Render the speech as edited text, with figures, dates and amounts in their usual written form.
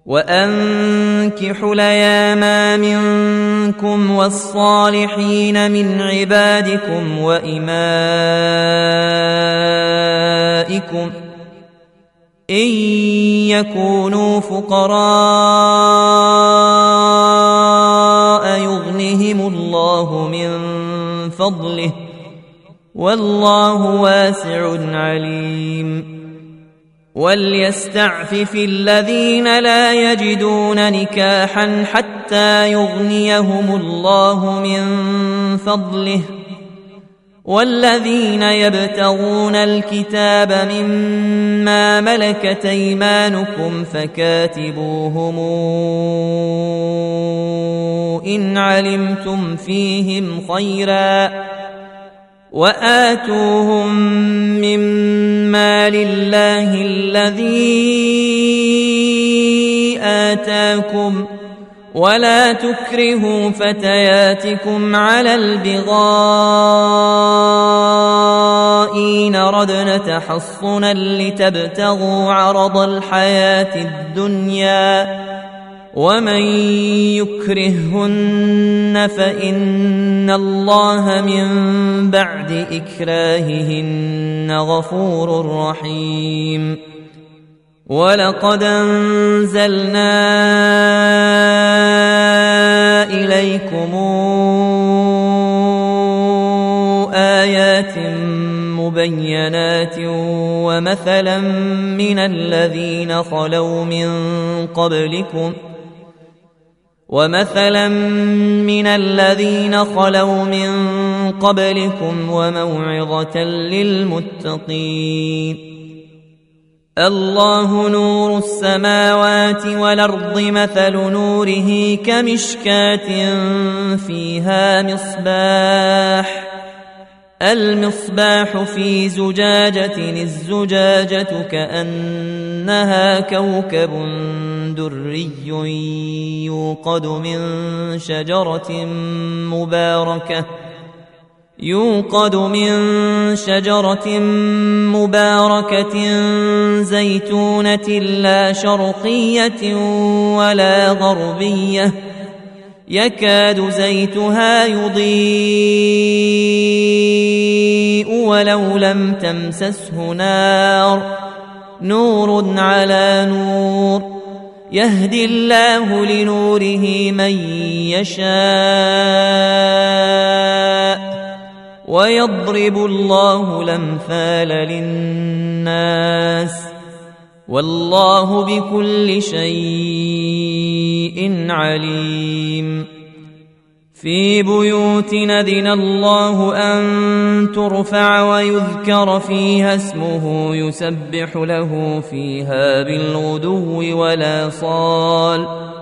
وأنكحوا الأيام منكم والصالحين من عبادكم وإمائكم إن يكونوا فقراء يغنهم الله من فضله والله واسع عليم وليستعفف الذين لا يجدون نكاحا حتى يغنيهم الله من فضله والذين يبتغون الكتاب مما ملكت أيمانكم فكاتبوهم إن علمتم فيهم خيرا وآتوهم مما لله الذي آتاكم ولا تكرهوا فتياتكم على البغاء إن ردن تحصنا لتبتغوا عرض الحياة الدنيا ومن يكرههن فإن الله من بعد إكراههن غفور رحيم ولقد أنزلنا إليكم آيات مبينات ومثلا من الذين خلوا من قبلكم وموعظة للمتقين الله نور السماوات والأرض مثل نوره كمشكاة فيها المصباح في زجاجة الزجاجة كأنها كوكب دري يوقد من شجرة مباركة زيتونة لا شرقية ولا غربية يكاد زيتها يضيء ولو لم تمسسه نور على نور يهدي الله لنوره من يشاء ويضرب الله الأمثال للناس والله بكل شيء عليم في بيوت أذن الله أن ترفع ويذكر فيها اسمه يسبح له فيها بالغدو والآصال